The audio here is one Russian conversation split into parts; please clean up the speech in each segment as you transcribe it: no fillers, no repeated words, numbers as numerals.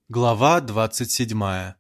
Глава 27.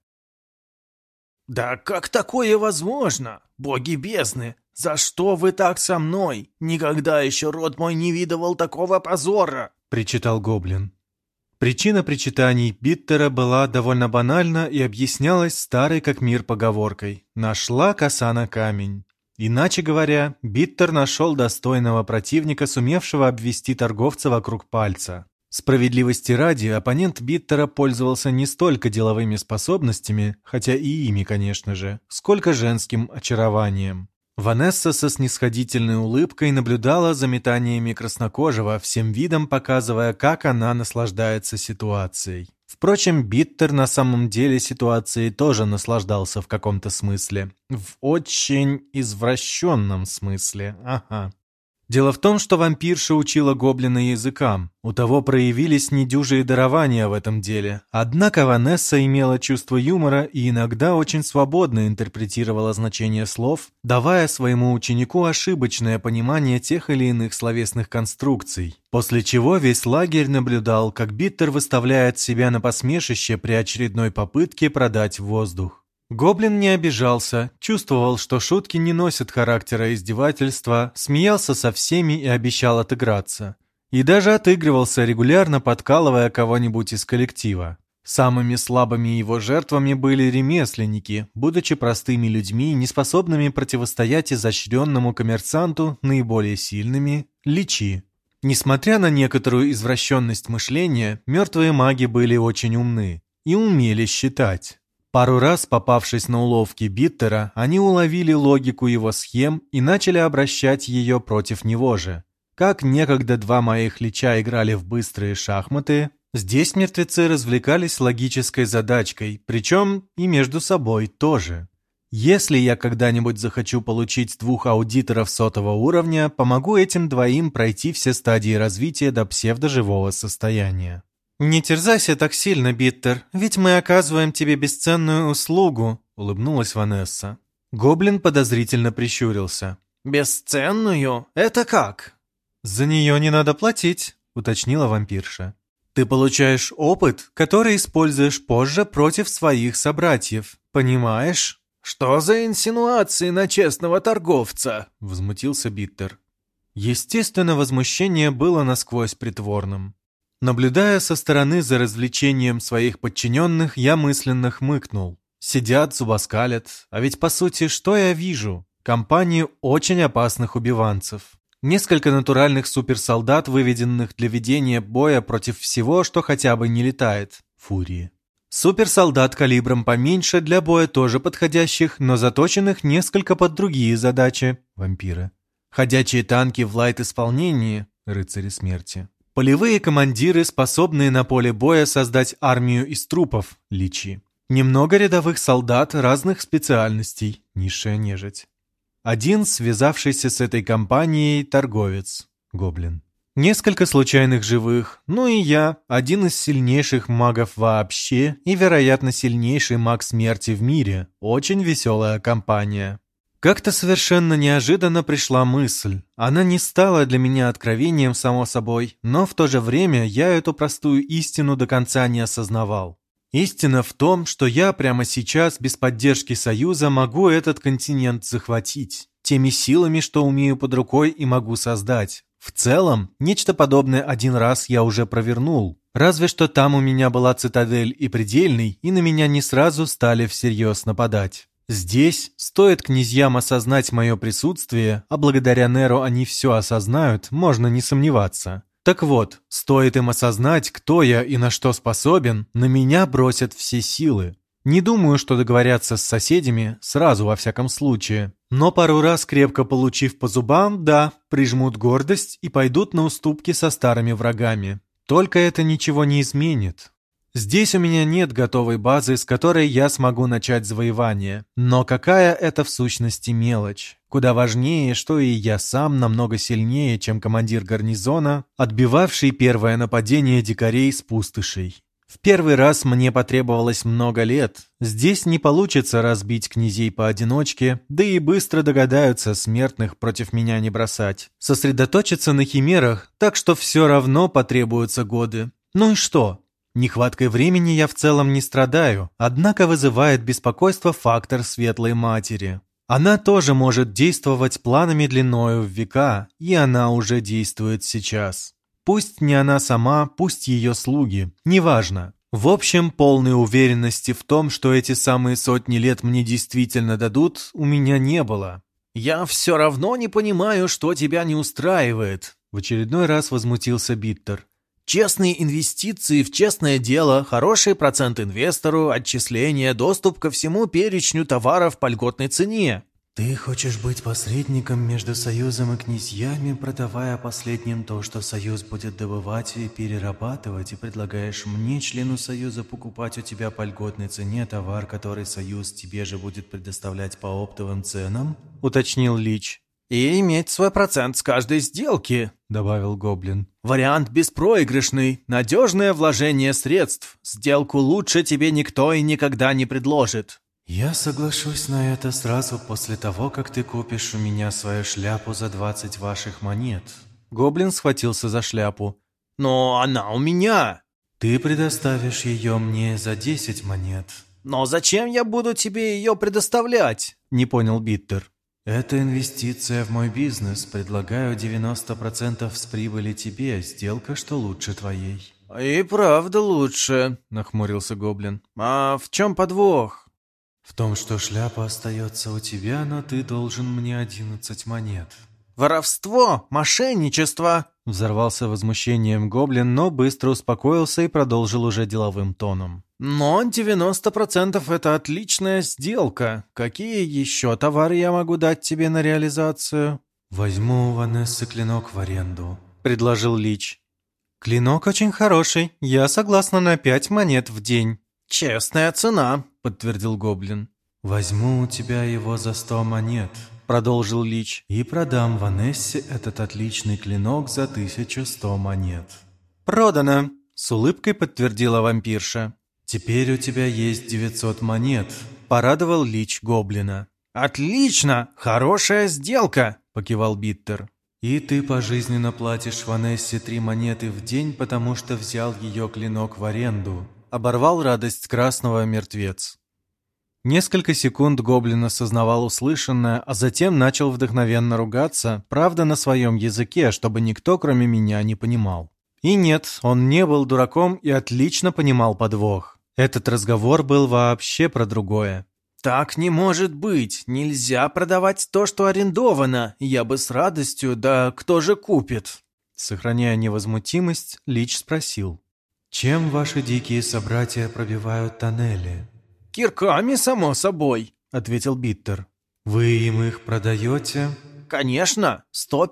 «Да как такое возможно? Боги бездны! За что вы так со мной? Никогда еще род мой не видывал такого позора!» — причитал гоблин. Причина причитаний Биттера была довольно банальна и объяснялась старой как мир поговоркой «нашла коса на камень». Иначе говоря, Биттер нашел достойного противника, сумевшего обвести торговца вокруг пальца. Справедливости ради, оппонент Биттера пользовался не столько деловыми способностями, хотя и ими, конечно же, сколько женским очарованием. Ванесса со снисходительной улыбкой наблюдала за метаниями краснокожего, всем видом показывая, как она наслаждается ситуацией. Впрочем, Биттер на самом деле ситуацией тоже наслаждался в каком-то смысле. В очень извращенном смысле, ага. Дело в том, что вампирша учила гоблина языкам. У того проявились недюжие дарования в этом деле. Однако Ванесса имела чувство юмора и иногда очень свободно интерпретировала значение слов, давая своему ученику ошибочное понимание тех или иных словесных конструкций. После чего весь лагерь наблюдал, как Биттер выставляет себя на посмешище при очередной попытке продать воздух. Гоблин не обижался, чувствовал, что шутки не носят характера издевательства, смеялся со всеми и обещал отыграться. И даже отыгрывался, регулярно подкалывая кого-нибудь из коллектива. Самыми слабыми его жертвами были ремесленники, будучи простыми людьми, неспособными противостоять изощренному коммерсанту, наиболее сильными – личи. Несмотря на некоторую извращенность мышления, мертвые маги были очень умны и умели считать. Пару раз, попавшись на уловки Биттера, они уловили логику его схем и начали обращать ее против него же. Как некогда два моих лича играли в быстрые шахматы, здесь мертвецы развлекались логической задачкой, причем и между собой тоже. Если я когда-нибудь захочу получить 2 аудиторов 100-го уровня, помогу этим двоим пройти все стадии развития до псевдоживого состояния. «Не терзайся так сильно, Биттер, ведь мы оказываем тебе бесценную услугу», — улыбнулась Ванесса. Гоблин подозрительно прищурился. «Бесценную? Это как?» «За нее не надо платить», — уточнила вампирша. «Ты получаешь опыт, который используешь позже против своих собратьев, понимаешь?» «Что за инсинуации на честного торговца?» — возмутился Биттер. Естественно, возмущение было насквозь притворным. Наблюдая со стороны за развлечением своих подчиненных, я мысленно хмыкнул. Сидят, зубоскалят, а ведь по сути, что я вижу? Компанию очень опасных убиванцев. Несколько натуральных суперсолдат, выведенных для ведения боя против всего, что хотя бы не летает. Фурии. Суперсолдат калибром поменьше, для боя тоже подходящих, но заточенных несколько под другие задачи. Вампиры. Ходячие танки в лайт-исполнении. Рыцари смерти. Полевые командиры, способные на поле боя создать армию из трупов, личи. Немного рядовых солдат разных специальностей, низшая нежить. Один, связавшийся с этой компанией, торговец, гоблин. Несколько случайных живых, ну и я, один из сильнейших магов вообще и, вероятно, сильнейший маг смерти в мире. Очень веселая компания. Как-то совершенно неожиданно пришла мысль. Она не стала для меня откровением, само собой, но в то же время я эту простую истину до конца не осознавал. Истина в том, что я прямо сейчас без поддержки Союза могу этот континент захватить. Теми силами, что умею под рукой и могу создать. В целом, нечто подобное один раз я уже провернул. Разве что там у меня была цитадель и предельный, и на меня не сразу стали всерьез нападать. Здесь стоит князьям осознать мое присутствие, а благодаря Неру они все осознают, можно не сомневаться. Так вот, стоит им осознать, кто я и на что способен, на меня бросят все силы. Не думаю, что договорятся с соседями, сразу во всяком случае. Но пару раз крепко получив по зубам, да, прижмут гордость и пойдут на уступки со старыми врагами. Только это ничего не изменит. Здесь у меня нет готовой базы, с которой я смогу начать завоевание. Но какая это в сущности мелочь? Куда важнее, что и я сам намного сильнее, чем командир гарнизона, отбивавший первое нападение дикарей с пустошей. В первый раз мне потребовалось много лет. Здесь не получится разбить князей поодиночке, да и быстро догадаются смертных против меня не бросать. Сосредоточиться на химерах, так что все равно потребуются годы. Ну и что? Нехваткой времени я в целом не страдаю, однако вызывает беспокойство фактор Светлой Матери. Она тоже может действовать планами длиною в века, и она уже действует сейчас. Пусть не она сама, пусть ее слуги, неважно. В общем, полной уверенности в том, что эти самые сотни лет мне действительно дадут, у меня не было. «Я все равно не понимаю, что тебя не устраивает», — в очередной раз возмутился Биттер. «Честные инвестиции в честное дело, хороший процент инвестору, отчисления, доступ ко всему перечню товаров по льготной цене». «Ты хочешь быть посредником между Союзом и князьями, продавая последним то, что Союз будет добывать и перерабатывать, и предлагаешь мне, члену Союза, покупать у тебя по льготной цене товар, который Союз тебе же будет предоставлять по оптовым ценам?» — уточнил Лич. «И иметь свой процент с каждой сделки», — добавил Гоблин. «Вариант беспроигрышный, надежное вложение средств. Сделку лучше тебе никто и никогда не предложит». «Я соглашусь на это сразу после того, как ты купишь у меня свою шляпу за 20 ваших монет». Гоблин схватился за шляпу. «Но она у меня». «Ты предоставишь ее мне за 10 монет». «Но зачем я буду тебе ее предоставлять?» — не понял Биттер. «Это инвестиция в мой бизнес. Предлагаю 90% с прибыли тебе. Сделка, что лучше твоей». «И правда лучше», — нахмурился Гоблин. «А в чем подвох?» «В том, что шляпа остается у тебя, но ты должен мне 11 монет». «Воровство! Мошенничество!» — взорвался возмущением Гоблин, но быстро успокоился и продолжил уже деловым тоном. «Но 90% это отличная сделка. Какие еще товары я могу дать тебе на реализацию?» «Возьму у Ванессы клинок в аренду», — предложил Лич. «Клинок очень хороший. Я согласна на 5 монет в день». «Честная цена», — подтвердил Гоблин. «Возьму у тебя его за 100 монет», — продолжил Лич. «и продам Ванессе этот отличный клинок за 1100 монет». «Продано», — с улыбкой подтвердила вампирша. «Теперь у тебя есть 900 монет», — порадовал Лич Гоблина. «Отлично! Хорошая сделка!» — покивал Биттер. «И ты пожизненно платишь Ванессе 3 монеты в день, потому что взял ее клинок в аренду», — оборвал радость Красного мертвец. Несколько секунд Гоблин осознавал услышанное, а затем начал вдохновенно ругаться, правда, на своем языке, чтобы никто, кроме меня, не понимал. И нет, он не был дураком и отлично понимал подвох. Этот разговор был вообще про другое. «Так не может быть! Нельзя продавать то, что арендовано! Я бы с радостью, да кто же купит?» Сохраняя невозмутимость, Лич спросил. «Чем ваши дикие собратья пробивают тоннели?» «Кирками, само собой», — ответил Биттер. «Вы им их продаете?» «Конечно,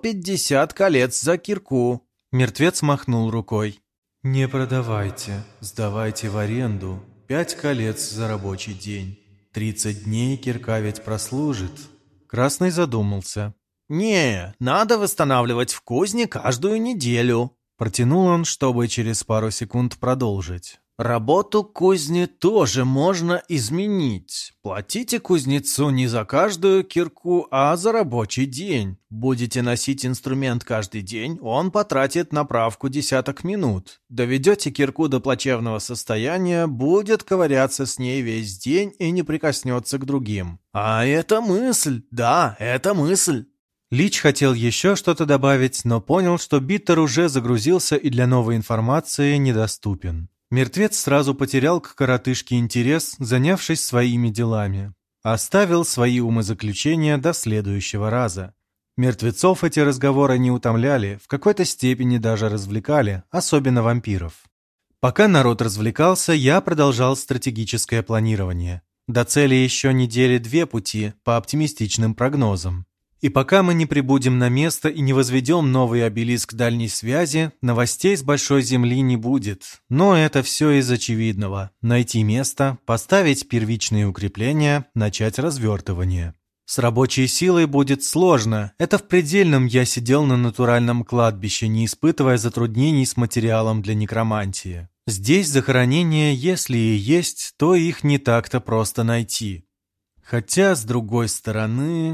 150 колец за кирку». Мертвец махнул рукой. «Не продавайте, сдавайте в аренду. 5 колец за рабочий день. 30 дней кирка ведь прослужит». Красный задумался. «Не, надо восстанавливать в кузне каждую неделю», — протянул он, чтобы через пару секунд продолжить. «Работу кузни тоже можно изменить. Платите кузнецу не за каждую кирку, а за рабочий день. Будете носить инструмент каждый день, он потратит на правку десяток минут. Доведете кирку до плачевного состояния, будет ковыряться с ней весь день и не прикоснется к другим. А это мысль, да, это мысль». Лич хотел еще что-то добавить, но понял, что Биттер уже загрузился и для новой информации недоступен. Мертвец сразу потерял к коротышке интерес, занявшись своими делами. Оставил свои умозаключения до следующего раза. Мертвецов эти разговоры не утомляли, в какой-то степени даже развлекали, особенно вампиров. Пока народ развлекался, я продолжал стратегическое планирование. До цели еще недели 2 пути, по оптимистичным прогнозам. И пока мы не прибудем на место и не возведем новый обелиск дальней связи, новостей с Большой Земли не будет. Но это все из очевидного. Найти место, поставить первичные укрепления, начать развертывание. С рабочей силой будет сложно. Это в предельном я сидел на натуральном кладбище, не испытывая затруднений с материалом для некромантии. Здесь захоронения, если и есть, то их не так-то просто найти. Хотя, с другой стороны...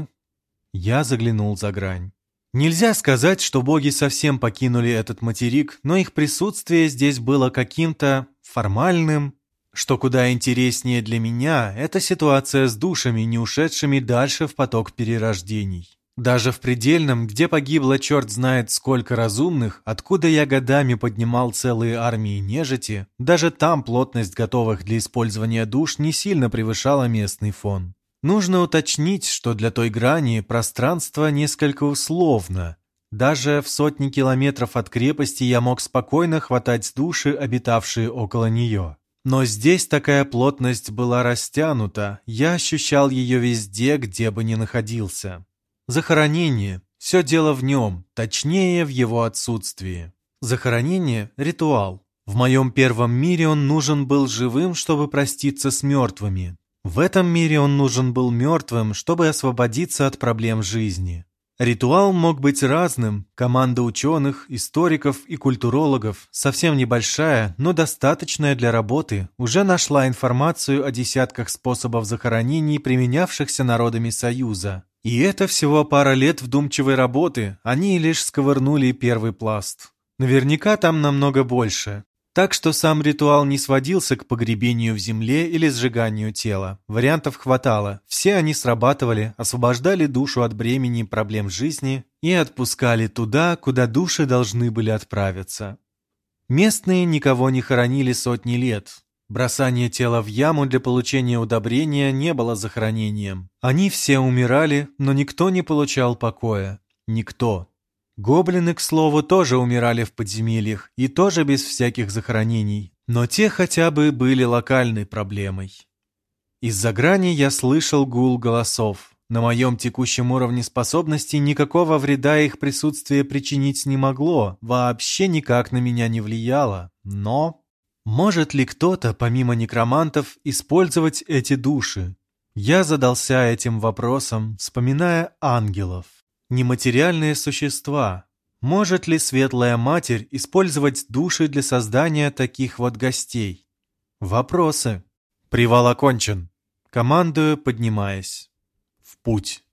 Я заглянул за грань. Нельзя сказать, что боги совсем покинули этот материк, но их присутствие здесь было каким-то формальным. Что куда интереснее для меня, это ситуация с душами, не ушедшими дальше в поток перерождений. Даже в предельном, где погибло черт знает сколько разумных, откуда я годами поднимал целые армии нежити, даже там плотность готовых для использования душ не сильно превышала местный фон. Нужно уточнить, что для той грани пространство несколько условно. Даже в сотни километров от крепости я мог спокойно хватать души, обитавшие около нее. Но здесь такая плотность была растянута, я ощущал ее везде, где бы ни находился. Захоронение – все дело в нем, точнее в его отсутствии. Захоронение – ритуал. В моем первом мире он нужен был живым, чтобы проститься с мертвыми. В этом мире он нужен был мертвым, чтобы освободиться от проблем жизни. Ритуал мог быть разным, команда ученых, историков и культурологов, совсем небольшая, но достаточная для работы, уже нашла информацию о десятках способов захоронений, применявшихся народами Союза. И это всего пара лет вдумчивой работы, они лишь сковырнули первый пласт. Наверняка там намного больше. Так что сам ритуал не сводился к погребению в земле или сжиганию тела. Вариантов хватало, все они срабатывали, освобождали душу от бремени проблем жизни и отпускали туда, куда души должны были отправиться. Местные никого не хоронили сотни лет. Бросание тела в яму для получения удобрения не было захоронением. Они все умирали, но никто не получал покоя. Никто. Гоблины, к слову, тоже умирали в подземельях, и тоже без всяких захоронений. Но те хотя бы были локальной проблемой. Из-за грани я слышал гул голосов. На моем текущем уровне способностей никакого вреда их присутствие причинить не могло, вообще никак на меня не влияло. Но... может ли кто-то, помимо некромантов, использовать эти души? Я задался этим вопросом, вспоминая ангелов. Нематериальные существа. Может ли Светлая Матерь использовать души для создания таких вот гостей? Вопросы. Привал окончен. Командую, поднимаясь. В путь.